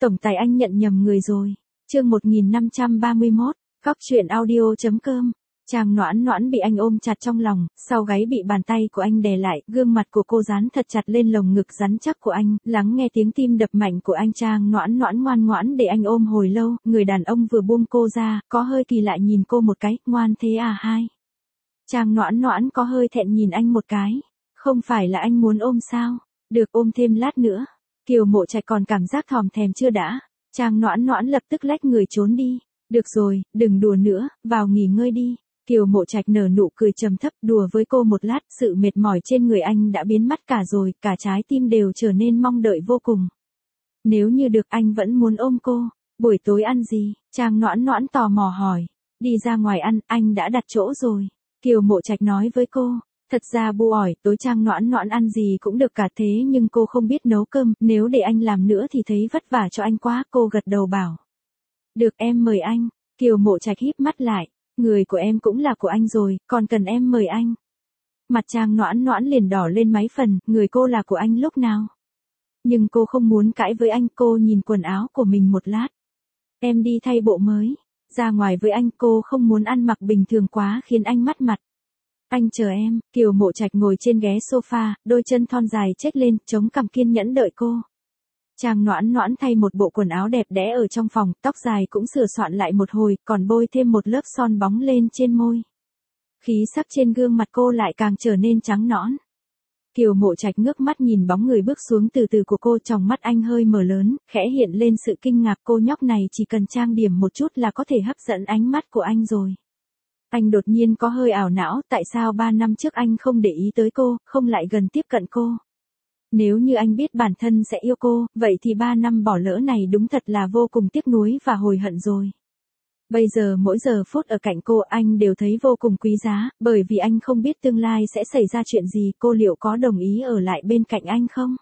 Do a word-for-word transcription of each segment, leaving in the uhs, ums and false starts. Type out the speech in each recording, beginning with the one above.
Tổng tài anh nhận nhầm người rồi. Chương một nghìn năm trăm ba mươi mốt, Cóc truyện audio chấm com. Trang Noãn Noãn bị anh ôm chặt trong lòng, sau gáy bị bàn tay của anh đè lại, gương mặt của cô dán thật chặt lên lồng ngực rắn chắc của anh, lắng nghe tiếng tim đập mạnh của anh. Trang Noãn Noãn ngoan ngoãn để anh ôm hồi lâu, người đàn ông vừa buông cô ra, có hơi kỳ lạ nhìn cô một cái, ngoan thế à hai. Trang Noãn Noãn có hơi thẹn nhìn anh một cái, không phải là anh muốn ôm sao, được ôm thêm lát nữa. Kiều Mộ Trạch còn cảm giác thòm thèm chưa đã, Trang Noãn Noãn lập tức lách người trốn đi. Được rồi, đừng đùa nữa, vào nghỉ ngơi đi. Kiều Mộ Trạch nở nụ cười trầm thấp, đùa với cô một lát, sự mệt mỏi trên người anh đã biến mất cả rồi, cả trái tim đều trở nên mong đợi vô cùng. Nếu như được anh vẫn muốn ôm cô. Buổi tối ăn gì? Trang Noãn Noãn tò mò hỏi. Đi ra ngoài ăn, anh đã đặt chỗ rồi. Kiều Mộ Trạch nói với cô. Thật ra bu ỏi, tối Trang Noãn Noãn ăn gì cũng được cả thế nhưng cô không biết nấu cơm, nếu để anh làm nữa thì thấy vất vả cho anh quá, cô gật đầu bảo. Được em mời anh. Kiều Mộ Trạch híp mắt lại. Người của em cũng là của anh rồi, còn cần em mời anh. Mặt Trang Noãn Noãn liền đỏ lên mấy phần, người cô là của anh lúc nào. Nhưng cô không muốn cãi với anh, cô nhìn quần áo của mình một lát. Em đi thay bộ mới. Ra ngoài với anh, cô không muốn ăn mặc bình thường quá khiến anh mất mặt. Anh chờ em. Kiều Mộ Trạch ngồi trên ghế sofa, đôi chân thon dài chếch lên, chống cằm kiên nhẫn đợi cô. Trang Noãn Noãn thay một bộ quần áo đẹp đẽ ở trong phòng, tóc dài cũng sửa soạn lại một hồi, còn bôi thêm một lớp son bóng lên trên môi. Khí sắc trên gương mặt cô lại càng trở nên trắng nõn. Kiều Mộ Trạch ngước mắt nhìn bóng người bước xuống từ từ của cô, trong mắt anh hơi mở lớn, khẽ hiện lên sự kinh ngạc, cô nhóc này chỉ cần trang điểm một chút là có thể hấp dẫn ánh mắt của anh rồi. Anh đột nhiên có hơi ảo não, tại sao ba năm trước anh không để ý tới cô, không lại gần tiếp cận cô. Nếu như anh biết bản thân sẽ yêu cô, vậy thì ba năm bỏ lỡ này đúng thật là vô cùng tiếc nuối và hối hận rồi. Bây giờ mỗi giờ phút ở cạnh cô anh đều thấy vô cùng quý giá, bởi vì anh không biết tương lai sẽ xảy ra chuyện gì, cô liệu có đồng ý ở lại bên cạnh anh không?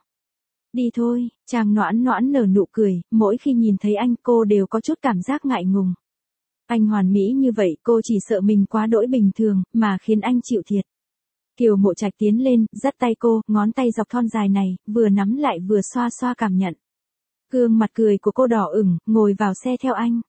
Đi thôi. Trang Noãn Noãn nở nụ cười, mỗi khi nhìn thấy anh cô đều có chút cảm giác ngại ngùng. Anh hoàn mỹ như vậy, cô chỉ sợ mình quá đỗi bình thường, mà khiến anh chịu thiệt. Kiều Mộ Trạch tiến lên, dắt tay cô, ngón tay dọc thon dài này, vừa nắm lại vừa xoa xoa cảm nhận. Gương mặt cười của cô đỏ ửng, ngồi vào xe theo anh.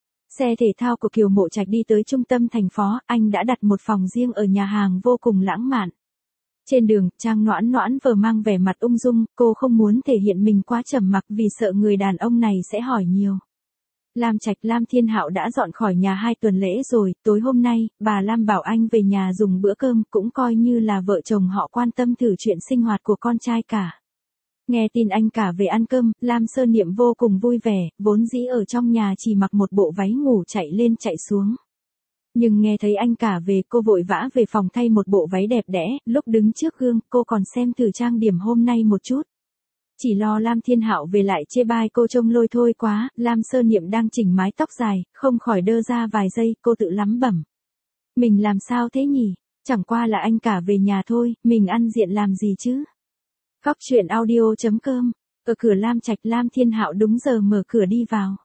Xe thể thao của Kiều Mộ Trạch đi tới trung tâm thành phố, anh đã đặt một phòng riêng ở nhà hàng vô cùng lãng mạn. Trên đường, Trang Noãn Noãn vừa mang vẻ mặt ung dung, cô không muốn thể hiện mình quá trầm mặc vì sợ người đàn ông này sẽ hỏi nhiều. Lam Trạch Lam Thiên Hạo đã dọn khỏi nhà hai tuần lễ rồi, tối hôm nay, bà Lam bảo anh về nhà dùng bữa cơm, cũng coi như là vợ chồng họ quan tâm thử chuyện sinh hoạt của con trai cả. Nghe tin anh cả về ăn cơm, Lam Sơ Niệm vô cùng vui vẻ, vốn dĩ ở trong nhà chỉ mặc một bộ váy ngủ chạy lên chạy xuống. Nhưng nghe thấy anh cả về, cô vội vã về phòng thay một bộ váy đẹp đẽ, lúc đứng trước gương, cô còn xem thử trang điểm hôm nay một chút. Chỉ lo Lam Thiên Hạo về lại chê bai cô trông lôi thôi quá, Lam Sơ Niệm đang chỉnh mái tóc dài, không khỏi đơ ra vài giây, cô tự lắm bẩm. Mình làm sao thế nhỉ, chẳng qua là anh cả về nhà thôi, mình ăn diện làm gì chứ. Cóc truyện audio chấm com, ở cửa Lam Trạch Lam Thiên Hạo đúng giờ mở cửa đi vào.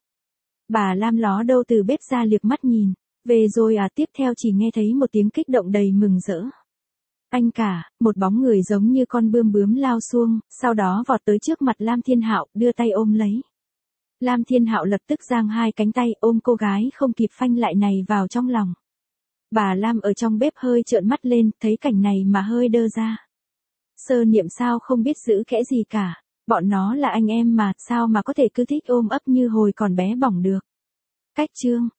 Bà Lam ló đâu từ bếp ra liếc mắt nhìn, về rồi à, tiếp theo chỉ nghe thấy một tiếng kích động đầy mừng rỡ. Anh cả, một bóng người giống như con bươm bướm lao xuông, sau đó vọt tới trước mặt Lam Thiên Hạo, đưa tay ôm lấy. Lam Thiên Hạo lập tức giang hai cánh tay ôm cô gái không kịp phanh lại này vào trong lòng. Bà Lam ở trong bếp hơi trợn mắt lên, thấy cảnh này mà hơi đơ ra. Sơ Niệm sao không biết giữ kẽ gì cả, bọn nó là anh em mà, sao mà có thể cứ thích ôm ấp như hồi còn bé bỏng được. Cách chương.